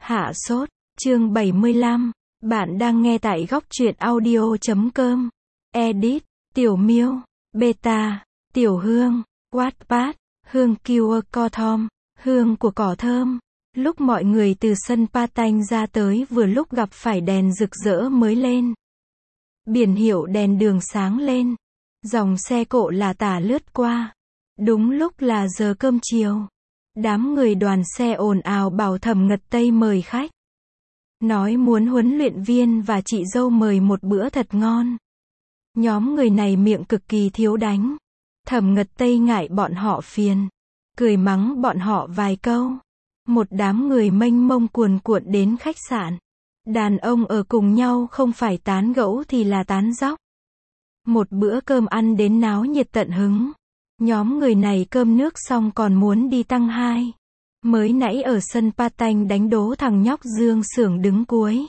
Hạ sốt, chương 75. Bạn đang nghe tại góc truyện audio.com. Edit, Tiểu Miêu, Beta, Tiểu Hương, Wattpad, Hương QR Cothom, hương của cỏ thơm. Lúc mọi người từ sân Patanh ra tới vừa lúc gặp phải đèn rực rỡ mới lên. Biển hiệu đèn đường sáng lên. Dòng xe cộ là tả lướt qua. Đúng lúc là giờ cơm chiều. Đám người đoàn xe ồn ào bảo Thẩm Ngật Tây mời khách. Nói muốn huấn luyện viên và chị dâu mời một bữa thật ngon. Nhóm người này miệng cực kỳ thiếu đánh. Thẩm Ngật Tây ngại bọn họ phiền. Cười mắng bọn họ vài câu. Một đám người mênh mông cuồn cuộn đến khách sạn. Đàn ông ở cùng nhau không phải tán gẫu thì là tán dóc. Một bữa cơm ăn đến náo nhiệt tận hứng. Nhóm người này cơm nước xong còn muốn đi tăng 2. Mới nãy ở sân Patanh đánh đố thằng nhóc Dương Xưởng đứng cuối.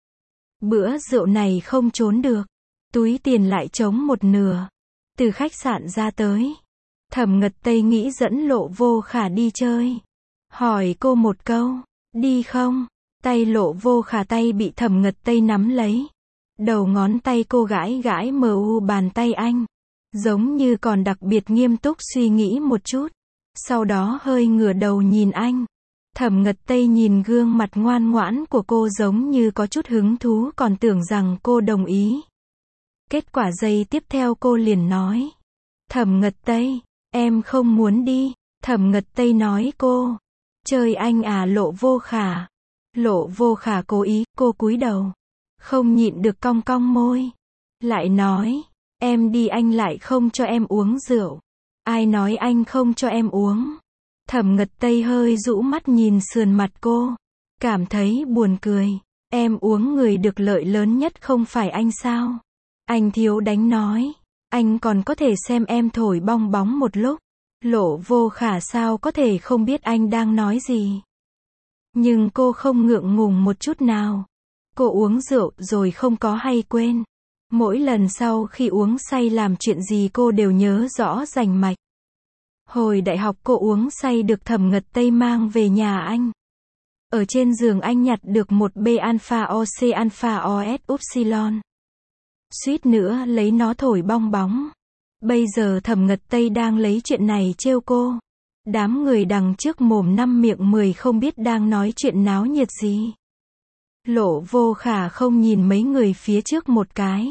Bữa rượu này không trốn được. Túi tiền lại trống một nửa. Từ khách sạn ra tới. Thẩm Ngật Tây nghĩ dẫn Lộ Vô Khả đi chơi. Hỏi cô một câu. Đi không? Tay Lộ Vô Khả tay bị Thẩm Ngật Tây nắm lấy. Đầu ngón tay cô gãi gãi bàn tay anh. Giống như còn đặc biệt nghiêm túc suy nghĩ một chút. Sau đó hơi ngửa đầu nhìn anh. Thẩm Ngật Tây nhìn gương mặt ngoan ngoãn của cô giống như có chút hứng thú còn tưởng rằng cô đồng ý. Kết quả giây tiếp theo cô liền nói. Thẩm Ngật Tây, em không muốn đi. Thẩm Ngật Tây nói cô. Chơi anh à Lộ Vô Khả. Lộ Vô Khả cố ý, cô cúi đầu. Không nhịn được cong cong môi. Lại nói. Em đi anh lại không cho em uống rượu. Ai nói anh không cho em uống? Thẩm Ngật Tây hơi rũ mắt nhìn sườn mặt cô. Cảm thấy buồn cười. Em uống người được lợi lớn nhất không phải anh sao? Anh thiếu đánh nói. Anh còn có thể xem em thổi bong bóng một lúc. Lộ Vô Khả sao có thể không biết anh đang nói gì. Nhưng cô không ngượng ngùng một chút nào. Cô uống rượu rồi không có hay quên. Mỗi lần sau khi uống say làm chuyện gì cô đều nhớ rõ rành mạch. Hồi đại học cô uống say được Thẩm Ngật Tây mang về nhà anh. Ở trên giường anh nhặt được một B alpha OC alpha OS upsilon. Suýt nữa lấy nó thổi bong bóng. Bây giờ Thẩm Ngật Tây đang lấy chuyện này trêu cô. Đám người đằng trước mồm 5 miệng 10 không biết đang nói chuyện náo nhiệt gì. Lộ Vô Khả không nhìn mấy người phía trước một cái.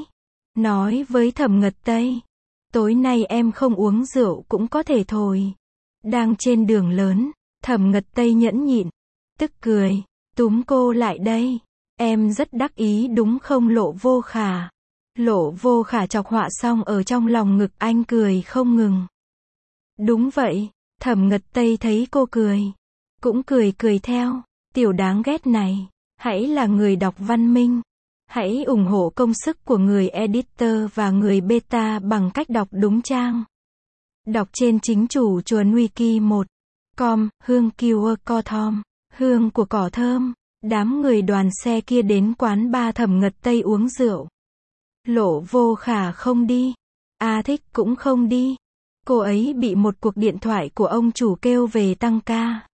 Nói với Thẩm Ngật Tây. Tối nay em không uống rượu cũng có thể thổi. Đang trên đường lớn. Thẩm Ngật Tây nhẫn nhịn. Tức cười. Túm cô lại đây. Em rất đắc ý đúng không Lộ Vô Khả? Lộ Vô Khả chọc họa xong ở trong lòng ngực anh cười không ngừng. Đúng vậy. Thẩm Ngật Tây thấy cô cười. Cũng cười theo. Tiểu đáng ghét này. Hãy là người đọc văn minh. Hãy ủng hộ công sức của người editor và người beta bằng cách đọc đúng trang. Đọc trên chính chủ chuồn wiki 1.com, hương QR Cothom, hương của cỏ thơm. Đám người đoàn xe kia đến quán bar Thẩm Ngật Tây uống rượu. Lộ Vô Khả không đi. A Thích cũng không đi. Cô ấy bị một cuộc điện thoại của ông chủ kêu về tăng ca.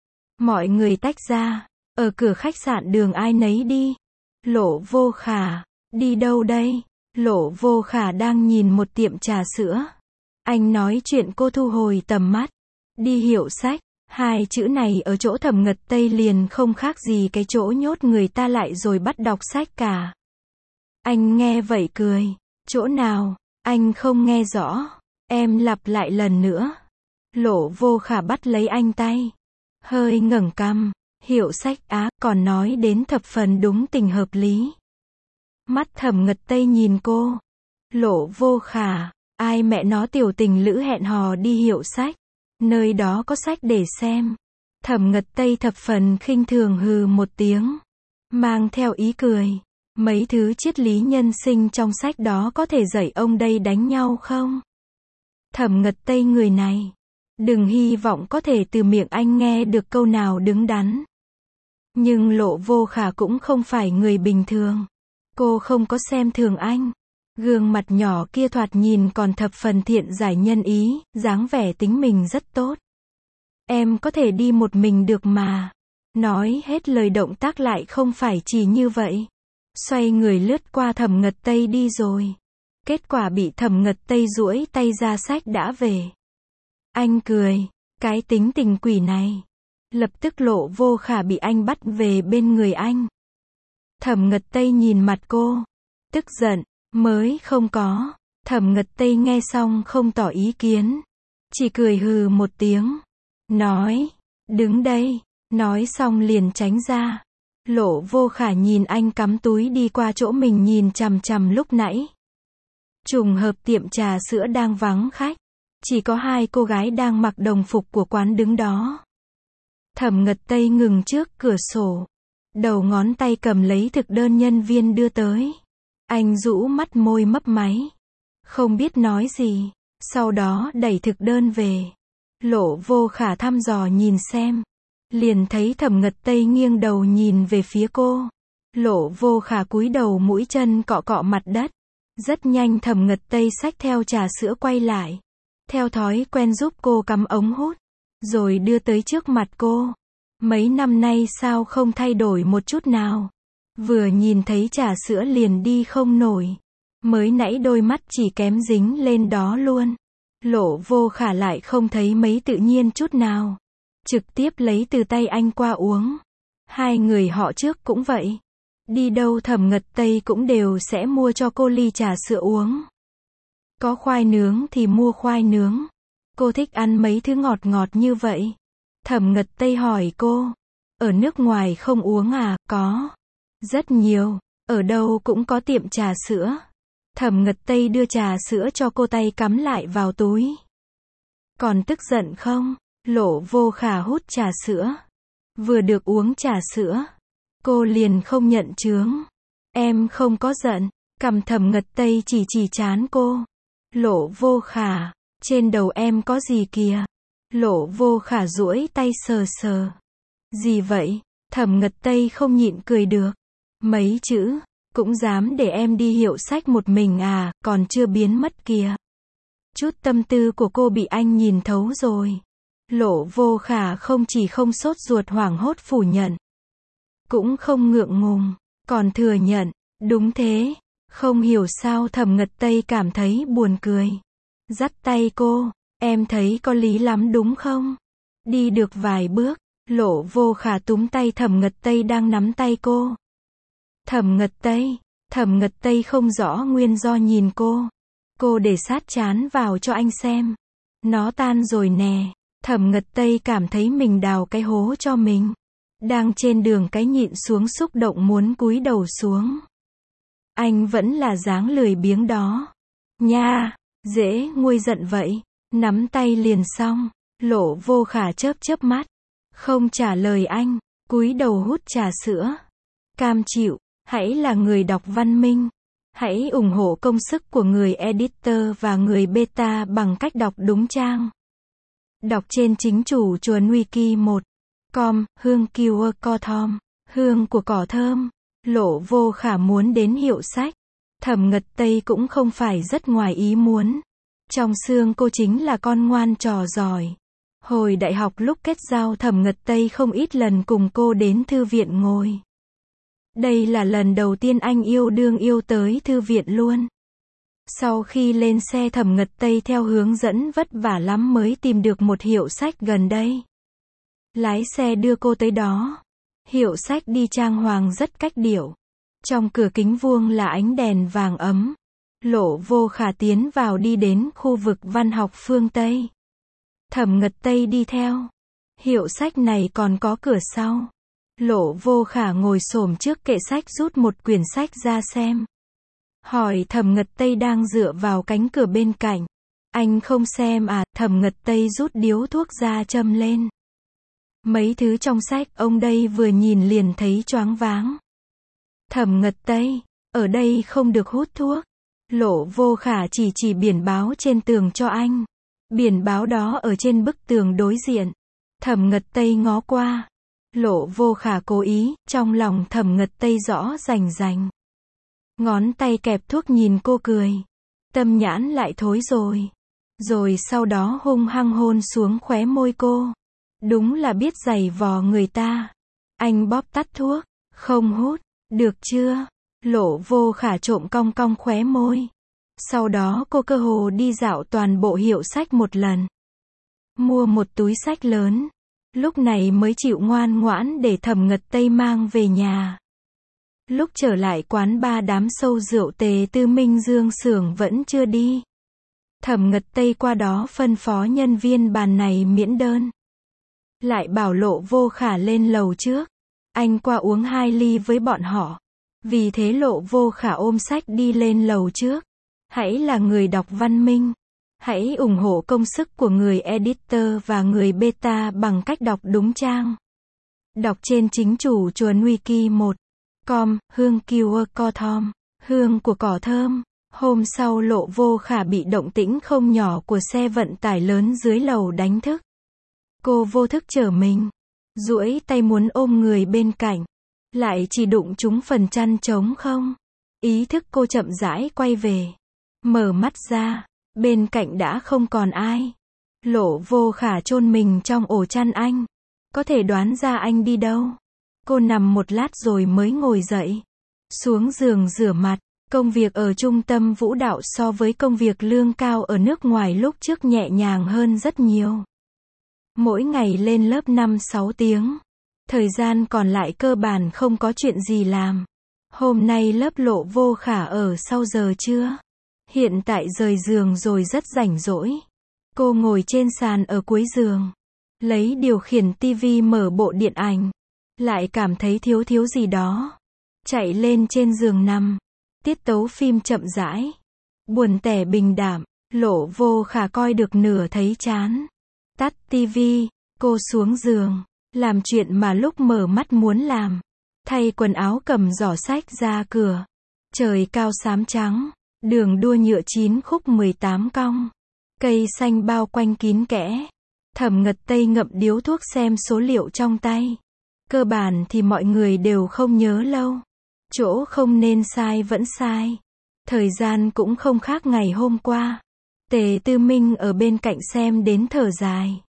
Mọi người tách ra. Ở cửa khách sạn đường ai nấy đi. Lộ Vô Khả. Đi đâu đây? Lộ Vô Khả đang nhìn một tiệm trà sữa. Anh nói chuyện cô thu hồi tầm mắt. Đi hiệu sách. 2 chữ này ở chỗ Thẩm Ngật Tây liền không khác gì cái chỗ nhốt người ta lại rồi bắt đọc sách cả. Anh nghe vậy cười. Chỗ nào? Anh không nghe rõ. Em lặp lại lần nữa. Lộ Vô Khả bắt lấy anh tay. Hơi ngẩng cằm. Hiệu sách á, còn nói đến thập phần đúng tình hợp lý. Mắt Thẩm Ngật Tây nhìn cô. Lộ Vô Khả, ai mẹ nó tiểu tình lữ hẹn hò đi hiệu sách. Nơi đó có sách để xem. Thẩm Ngật Tây thập phần khinh thường hừ một tiếng. Mang theo ý cười. Mấy thứ triết lý nhân sinh trong sách đó có thể dạy ông đây đánh nhau không? Thẩm Ngật Tây người này. Đừng hy vọng có thể từ miệng anh nghe được câu nào đứng đắn. Nhưng Lộ Vô Khả cũng không phải người bình thường. Cô không có xem thường anh. Gương mặt nhỏ kia thoạt nhìn còn thập phần thiện giải nhân ý, dáng vẻ tính mình rất tốt. Em có thể đi một mình được mà. Nói hết lời động tác lại không phải chỉ như vậy. Xoay người lướt qua Thẩm Ngật Tây đi rồi. Kết quả bị Thẩm Ngật Tây duỗi tay ra xách đã về. Anh cười. Cái tính tình quỷ này. Lập tức Lộ Vô Khả bị anh bắt về bên người anh. Thẩm Ngật Tây nhìn mặt cô. Tức giận. Mới không có. Thẩm Ngật Tây nghe xong không tỏ ý kiến. Chỉ cười hừ một tiếng. Nói. Đứng đây. Nói xong liền tránh ra. Lộ Vô Khả nhìn anh cắm túi đi qua chỗ mình nhìn chằm chằm lúc nãy. Trùng hợp tiệm trà sữa đang vắng khách. Chỉ có hai cô gái đang mặc đồng phục của quán đứng đó. Thẩm Ngật Tây ngừng trước cửa sổ. Đầu ngón tay cầm lấy thực đơn nhân viên đưa tới. Anh rũ mắt môi mấp máy. Không biết nói gì. Sau đó đẩy thực đơn về. Lộ Vô Khả thăm dò nhìn xem. Liền thấy Thẩm Ngật Tây nghiêng đầu nhìn về phía cô. Lộ Vô Khả cúi đầu mũi chân cọ cọ mặt đất. Rất nhanh Thẩm Ngật Tây xách theo trà sữa quay lại. Theo thói quen giúp cô cắm ống hút. Rồi đưa tới trước mặt cô. Mấy năm nay sao không thay đổi một chút nào. Vừa nhìn thấy trà sữa liền đi không nổi. Mới nãy đôi mắt chỉ kém dính lên đó luôn. Lộ Vô Khả lại không thấy mấy tự nhiên chút nào. Trực tiếp lấy từ tay anh qua uống. Hai người họ trước cũng vậy. Đi đâu Thẩm Ngật Tây cũng đều sẽ mua cho cô ly trà sữa uống. Có khoai nướng thì mua khoai nướng. Cô thích ăn mấy thứ ngọt ngọt như vậy. Thẩm Ngật Tây hỏi cô. Ở nước ngoài không uống à? Có. Rất nhiều. Ở đâu cũng có tiệm trà sữa. Thẩm Ngật Tây đưa trà sữa cho cô, tay cắm lại vào túi. Còn tức giận không? Lộ Vô Khả hút trà sữa. Vừa được uống trà sữa. Cô liền không nhận chướng. Em không có giận. Cầm Thẩm Ngật Tây chỉ trán cô. Lộ Vô Khả. Trên đầu em có gì kìa? Lộ Vô Khả duỗi tay sờ sờ. Gì vậy? Thẩm Ngật Tây không nhịn cười được. Mấy chữ. Cũng dám để em đi hiệu sách một mình à, còn chưa biến mất kìa. Chút tâm tư của cô bị anh nhìn thấu rồi. Lộ Vô Khả không chỉ không sốt ruột hoảng hốt phủ nhận. Cũng không ngượng ngùng, còn thừa nhận. Đúng thế. Không hiểu sao Thẩm Ngật Tây cảm thấy buồn cười. Dắt tay cô. Em thấy có lý lắm đúng không? Đi được vài bước. Lộ Vô Khả túm tay Thẩm Ngật Tây đang nắm tay cô. Thẩm Ngật Tây không rõ nguyên do nhìn cô. Cô để sát trán vào cho anh xem. Nó tan rồi nè. Thẩm Ngật Tây cảm thấy mình đào cái hố cho mình. Đang trên đường cái nhịn xuống xúc động muốn cúi đầu xuống. Anh vẫn là dáng lười biếng đó. Nha, dễ nguôi giận vậy. Nắm tay liền xong. Lộ Vô Khả chớp mắt. Không trả lời anh. Cúi đầu hút trà sữa. Cam chịu. Hãy là người đọc văn minh. Hãy ủng hộ công sức của người editor và người beta bằng cách đọc đúng trang. Đọc trên chính chủ chuồn wiki 1.com, hương kiwa co thom, hương của cỏ thơm. Lộ Vô Khả muốn đến hiệu sách. Thẩm Ngật Tây cũng không phải rất ngoài ý muốn. Trong xương cô chính là con ngoan trò giỏi. Hồi đại học lúc kết giao Thẩm Ngật Tây không ít lần cùng cô đến thư viện ngồi. Đây là lần đầu tiên anh yêu đương yêu tới thư viện luôn. Sau khi lên xe Thẩm Ngật Tây theo hướng dẫn vất vả lắm mới tìm được một hiệu sách gần đây. Lái xe đưa cô tới đó. Hiệu sách đi trang hoàng rất cách điệu. Trong cửa kính vuông là ánh đèn vàng ấm. Lộ Vô Khả tiến vào đi đến khu vực văn học phương Tây. Thẩm Ngật Tây đi theo. Hiệu sách này còn có cửa sau. Lộ Vô Khả ngồi xổm trước kệ sách rút một quyển sách ra xem. Hỏi Thẩm Ngật Tây đang dựa vào cánh cửa bên cạnh. Anh không xem à? Thẩm Ngật Tây rút điếu thuốc ra châm lên. Mấy thứ trong sách ông đây vừa nhìn liền thấy choáng váng. Thẩm Ngật Tây, ở đây không được hút thuốc. Lộ Vô Khả chỉ biển báo trên tường cho anh. Biển báo đó ở trên bức tường đối diện. Thẩm Ngật Tây ngó qua. Lộ Vô Khả cố ý, trong lòng Thẩm Ngật Tây rõ rành. Ngón tay kẹp thuốc nhìn cô cười. Tâm nhãn lại thối rồi. Rồi sau đó hung hăng hôn xuống khóe môi cô. Đúng là biết giày vò người ta. Anh bóp tắt thuốc. Không hút. Được chưa? Lộ Vô Khả trộm cong cong khóe môi. Sau đó cô cơ hồ đi dạo toàn bộ hiệu sách một lần. Mua một túi sách lớn. Lúc này mới chịu ngoan ngoãn để Thẩm Ngật Tây mang về nhà. Lúc trở lại quán ba đám sâu rượu Tề Tư Minh Dương xưởng vẫn chưa đi. Thẩm Ngật Tây qua đó phân phó nhân viên bàn này miễn đơn. Lại bảo Lộ Vô Khả lên lầu trước. Anh qua uống 2 ly với bọn họ. Vì thế Lộ Vô Khả ôm sách đi lên lầu trước. Hãy là người đọc văn minh. Hãy ủng hộ công sức của người editor và người beta bằng cách đọc đúng trang. Đọc trên chính chủ chuồn wiki 1.com, hương keyword co thom, hương của cỏ thơm. Hôm sau Lộ Vô Khả bị động tĩnh không nhỏ của xe vận tải lớn dưới lầu đánh thức. Cô vô thức trở mình. Duỗi tay muốn ôm người bên cạnh. Lại chỉ đụng trúng phần chăn trống không. Ý thức cô chậm rãi quay về. Mở mắt ra. Bên cạnh đã không còn ai. Lộ Vô Khả chôn mình trong ổ chăn anh. Có thể đoán ra anh đi đâu. Cô nằm một lát rồi mới ngồi dậy. Xuống giường rửa mặt. Công việc ở trung tâm vũ đạo so với công việc lương cao ở nước ngoài lúc trước nhẹ nhàng hơn rất nhiều. Mỗi ngày lên lớp 5-6 tiếng. Thời gian còn lại cơ bản không có chuyện gì làm. Hôm nay lớp Lộ Vô Khả ở sau giờ trưa. Hiện tại rời giường rồi rất rảnh rỗi. Cô ngồi trên sàn ở cuối giường. Lấy điều khiển tivi mở bộ điện ảnh. Lại cảm thấy thiếu gì đó. Chạy lên trên giường nằm. Tiết tấu phim chậm rãi. Buồn tẻ bình đảm. Lộ Vô Khả coi được nửa thấy chán. Tắt tivi. Cô xuống giường. Làm chuyện mà lúc mở mắt muốn làm. Thay quần áo cầm giỏ sách ra cửa. Trời cao xám trắng. Đường đua nhựa 9 khúc 18 cong. Cây xanh bao quanh kín kẽ. Thẩm Ngật Tây ngậm điếu thuốc xem số liệu trong tay. Cơ bản thì mọi người đều không nhớ lâu. Chỗ không nên sai vẫn sai. Thời gian cũng không khác ngày hôm qua. Tề Tư Minh ở bên cạnh xem đến thở dài.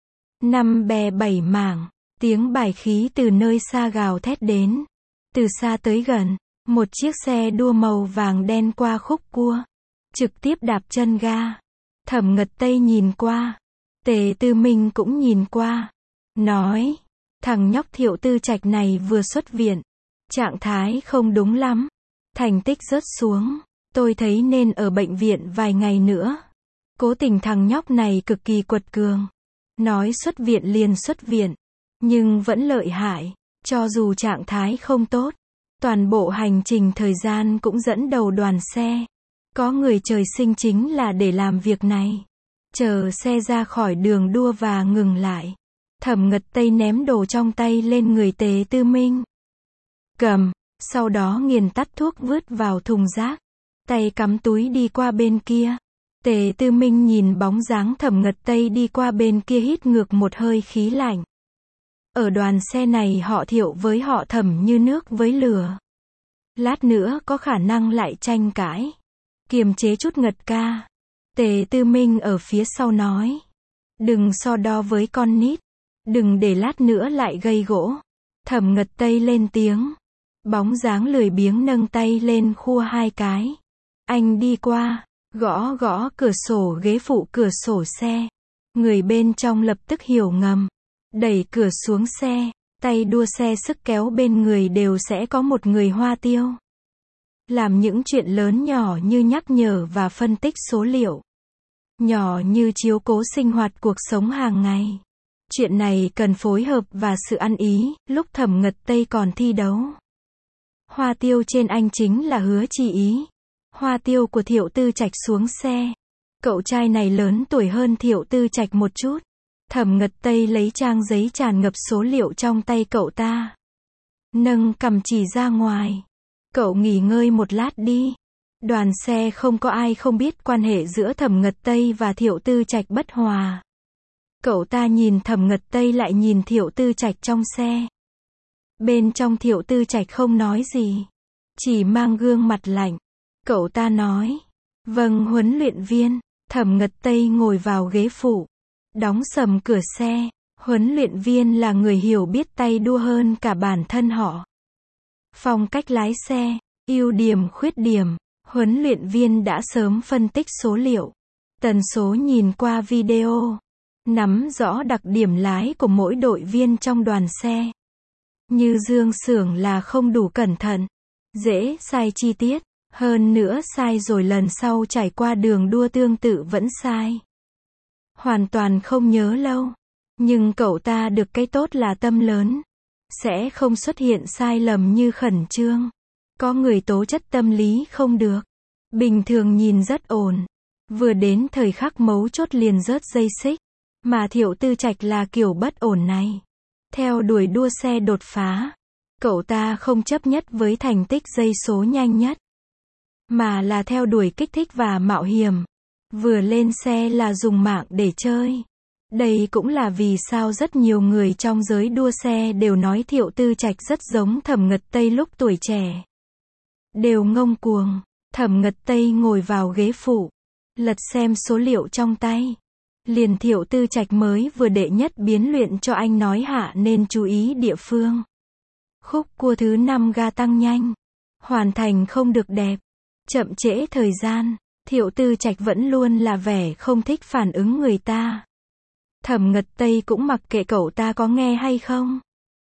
5 bè 7 mảng. Tiếng bài khí từ nơi xa gào thét đến. Từ xa tới gần. Một chiếc xe đua màu vàng đen qua khúc cua. Trực tiếp đạp chân ga. Thẩm Ngật Tây nhìn qua. Tề Tư Minh cũng nhìn qua. Nói. Thằng nhóc Thiệu Tư Trạch này vừa xuất viện. Trạng thái không đúng lắm. Thành tích rớt xuống. Tôi thấy nên ở bệnh viện vài ngày nữa. Cố tình thằng nhóc này cực kỳ quật cường. Nói xuất viện liền xuất viện. Nhưng vẫn lợi hại. Cho dù trạng thái không tốt. Toàn bộ hành trình thời gian cũng dẫn đầu đoàn xe. Có người trời sinh chính là để làm việc này. Chờ xe ra khỏi đường đua và ngừng lại. Thẩm Ngật Tây ném đồ trong tay lên người Tề Tư Minh. Cầm. Sau đó nghiền tắt thuốc vứt vào thùng rác. Tay cắm túi đi qua bên kia. Tề Tư Minh nhìn bóng dáng Thẩm Ngật Tây đi qua bên kia hít ngược một hơi khí lạnh. Ở đoàn xe này họ Thiệu với họ Thẩm như nước với lửa. Lát nữa có khả năng lại tranh cãi. Kiềm chế chút Ngật ca. Tề Tư Minh ở phía sau nói. Đừng so đo với con nít. Đừng để lát nữa lại gây gỗ. Thẩm Ngật Tây lên tiếng. Bóng dáng lười biếng nâng tay lên khua 2 cái. Anh đi qua. Gõ gõ cửa sổ ghế phụ cửa sổ xe. Người bên trong lập tức hiểu ngầm. Đẩy cửa xuống xe. Tay đua xe sức kéo bên người đều sẽ có một người hoa tiêu. Làm những chuyện lớn nhỏ như nhắc nhở và phân tích số liệu. Nhỏ như chiếu cố sinh hoạt cuộc sống hàng ngày. Chuyện này cần phối hợp và sự ăn ý, lúc Thẩm Ngật Tây còn thi đấu. Hoa tiêu trên anh chính là Hứa Chi Ý. Hoa tiêu của Thiệu Tư Trạch xuống xe. Cậu trai này lớn tuổi hơn Thiệu Tư Trạch một chút. Thẩm Ngật Tây lấy trang giấy tràn ngập số liệu trong tay cậu ta. Nâng cằm chỉ ra ngoài. Cậu nghỉ ngơi một lát đi. Đoàn xe không có ai không biết quan hệ giữa Thẩm Ngật Tây và Thiệu Tư Trạch bất hòa. Cậu ta nhìn Thẩm Ngật Tây lại nhìn Thiệu Tư Trạch trong xe. Bên trong Thiệu Tư Trạch không nói gì. Chỉ mang gương mặt lạnh. Cậu ta nói. Vâng huấn luyện viên. Thẩm Ngật Tây ngồi vào ghế phụ. Đóng sầm cửa xe. Huấn luyện viên là người hiểu biết tay đua hơn cả bản thân họ. Phong cách lái xe, ưu điểm khuyết điểm, huấn luyện viên đã sớm phân tích số liệu, tần số nhìn qua video, nắm rõ đặc điểm lái của mỗi đội viên trong đoàn xe. Như Dương Xưởng là không đủ cẩn thận, dễ sai chi tiết, hơn nữa sai rồi lần sau trải qua đường đua tương tự vẫn sai. Hoàn toàn không nhớ lâu. Nhưng cậu ta được cái tốt là tâm lớn. Sẽ không xuất hiện sai lầm như khẩn trương. Có người tố chất tâm lý không được. Bình thường nhìn rất ổn. Vừa đến thời khắc mấu chốt liền rớt dây xích. Mà Thiệu Tư Trạch là kiểu bất ổn này. Theo đuổi đua xe đột phá. Cậu ta không chấp nhất với thành tích giây số nhanh nhất. Mà là theo đuổi kích thích và mạo hiểm. Vừa lên xe là dùng mạng để chơi. Đây cũng là vì sao rất nhiều người trong giới đua xe đều nói Thiệu Tư Trạch rất giống Thẩm Ngật Tây lúc tuổi trẻ. Đều ngông cuồng. Thẩm Ngật Tây ngồi vào ghế phụ, lật xem số liệu trong tay. Liền Thiệu Tư Trạch mới vừa đệ nhất biến luyện cho anh nói hạ nên chú ý địa phương. Khúc cua thứ 5 ga tăng nhanh. Hoàn thành không được đẹp. Chậm trễ thời gian. Thiệu Tư Trạch vẫn luôn là vẻ không thích phản ứng người ta. Thẩm Ngật Tây cũng mặc kệ cậu ta có nghe hay không.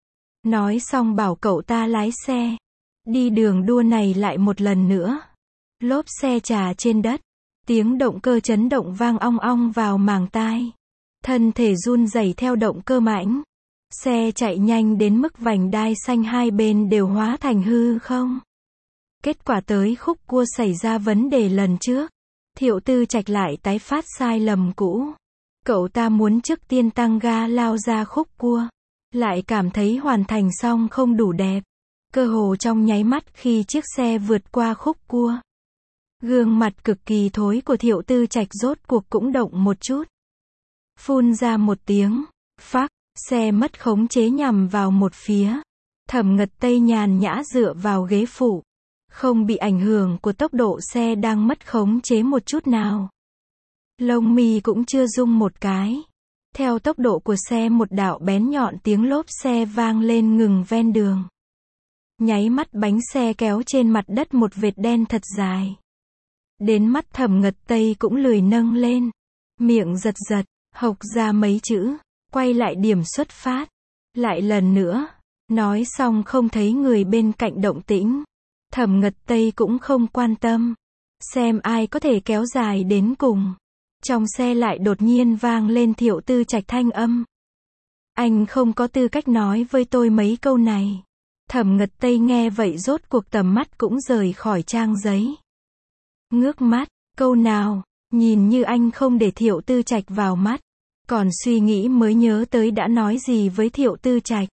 Nói xong bảo cậu ta lái xe. Đi đường đua này lại một lần nữa. Lốp xe chà trên đất. Tiếng động cơ chấn động vang ong ong vào màng tai. Thân thể run rẩy theo động cơ mãnh. Xe chạy nhanh đến mức vành đai xanh hai bên đều hóa thành hư không. Kết quả tới khúc cua xảy ra vấn đề lần trước. Thiệu Tư Trạch lại tái phát sai lầm cũ. Cậu ta muốn trước tiên tăng ga lao ra khúc cua. Lại cảm thấy hoàn thành xong không đủ đẹp. Cơ hồ trong nháy mắt khi chiếc xe vượt qua khúc cua. Gương mặt cực kỳ thối của Thiệu Tư Trạch rốt cuộc cũng động một chút. Phun ra một tiếng. Phắc, xe mất khống chế nhằm vào một phía. Thẩm Ngật Tây nhàn nhã dựa vào ghế phụ. Không bị ảnh hưởng của tốc độ xe đang mất khống chế một chút nào. Lông mi cũng chưa rung một cái. Theo tốc độ của xe một đạo bén nhọn tiếng lốp xe vang lên ngừng ven đường. Nháy mắt bánh xe kéo trên mặt đất một vệt đen thật dài. Đến mắt Thẩm Ngật Tây cũng lười nâng lên. Miệng giật giật, hộc ra mấy chữ. Quay lại điểm xuất phát. Lại lần nữa. Nói xong không thấy người bên cạnh động tĩnh. Thẩm Ngật Tây cũng không quan tâm. Xem ai có thể kéo dài đến cùng. Trong xe lại đột nhiên vang lên Thiệu Tư Trạch thanh âm. Anh không có tư cách nói với tôi mấy câu này. Thẩm Ngật Tây nghe vậy rốt cuộc tầm mắt cũng rời khỏi trang giấy. Ngước mắt, câu nào, nhìn như anh không để Thiệu Tư Trạch vào mắt. Còn suy nghĩ mới nhớ tới đã nói gì với Thiệu Tư Trạch.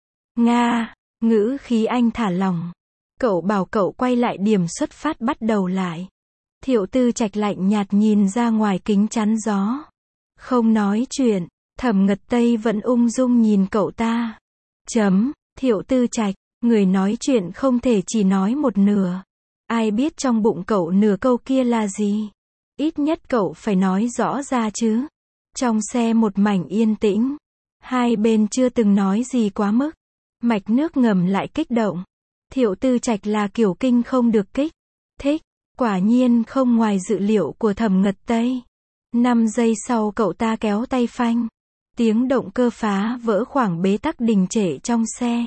Nga, ngữ khí anh thả lỏng. Cậu bảo cậu quay lại điểm xuất phát bắt đầu lại. Thiệu Tư Trạch lạnh nhạt nhìn ra ngoài kính chắn gió. Không nói chuyện, Thẩm Ngật Tây vẫn ung dung nhìn cậu ta. Thiệu Tư Trạch, người nói chuyện không thể chỉ nói một nửa. Ai biết trong bụng cậu nửa câu kia là gì? Ít nhất cậu phải nói rõ ra chứ. Trong xe một mảnh yên tĩnh. Hai bên chưa từng nói gì quá mức. Mạch nước ngầm lại kích động. Thiệu Tư Trạch là kiểu kinh không được kích thích. Quả nhiên không ngoài dự liệu của Thẩm Ngật Tây. 5 giây sau cậu ta kéo tay phanh. Tiếng động cơ phá vỡ khoảng bế tắc đình trệ trong xe.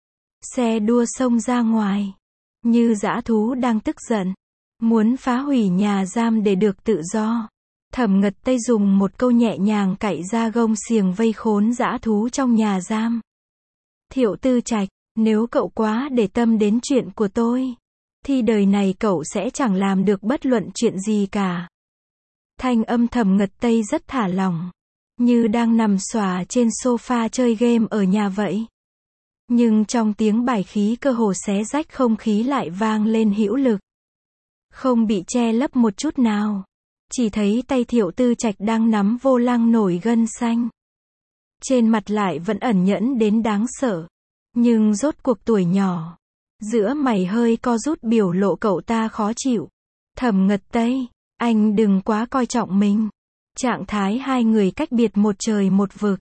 Xe đua xông ra ngoài. Như dã thú đang tức giận. Muốn phá hủy nhà giam để được tự do. Thẩm Ngật Tây dùng một câu nhẹ nhàng cạy ra gông xiềng vây khốn dã thú trong nhà giam. Thiệu Tư Trạch, nếu cậu quá để tâm đến chuyện của tôi, thì đời này cậu sẽ chẳng làm được bất luận chuyện gì cả. Thanh âm Thẩm Ngật Tây rất thả lỏng. Như đang nằm xòa trên sofa chơi game ở nhà vậy. Nhưng trong tiếng bài khí cơ hồ xé rách không khí lại vang lên hữu lực. Không bị che lấp một chút nào. Chỉ thấy tay Thiệu Tư Trạch đang nắm vô lăng nổi gân xanh. Trên mặt lại vẫn ẩn nhẫn đến đáng sợ. Nhưng rốt cuộc tuổi nhỏ. Giữa mày hơi co rút biểu lộ cậu ta khó chịu. Thẩm Ngật Tây, anh đừng quá coi trọng mình. Trạng thái hai người cách biệt một trời một vực.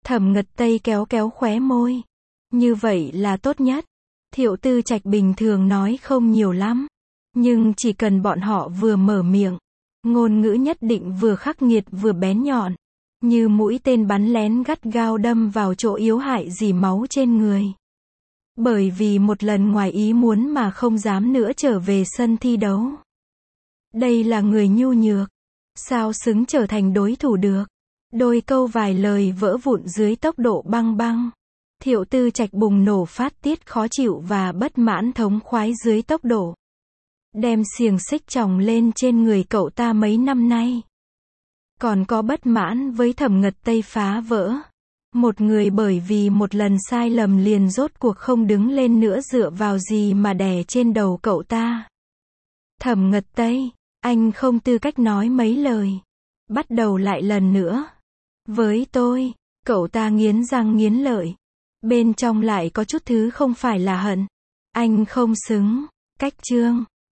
Thẩm Ngật Tây kéo kéo khóe môi. Như vậy là tốt nhất. Thiệu Tư Trạch bình thường nói không nhiều lắm. Nhưng chỉ cần bọn họ vừa mở miệng, ngôn ngữ nhất định vừa khắc nghiệt vừa bén nhọn. Như mũi tên bắn lén gắt gao đâm vào chỗ yếu hại rỉ máu trên người. Bởi vì một lần ngoài ý muốn mà không dám nữa trở về sân thi đấu. Đây là người nhu nhược. Sao xứng trở thành đối thủ được? Đôi câu vài lời vỡ vụn dưới tốc độ băng băng. Thiệu Tư Trạch bùng nổ phát tiết khó chịu và bất mãn thống khoái dưới tốc độ. Đem xiềng xích chồng lên trên người cậu ta mấy năm nay. Còn có bất mãn với Thẩm Ngật Tây phá vỡ. Một người bởi vì một lần sai lầm liền rốt cuộc không đứng lên nữa dựa vào gì mà đè trên đầu cậu ta. Thẩm Ngật Tây, anh không tư cách nói mấy lời. Bắt đầu lại lần nữa. Với tôi, cậu ta nghiến răng nghiến lợi. Bên trong lại có chút thứ không phải là hận. Anh không xứng. Cách chương.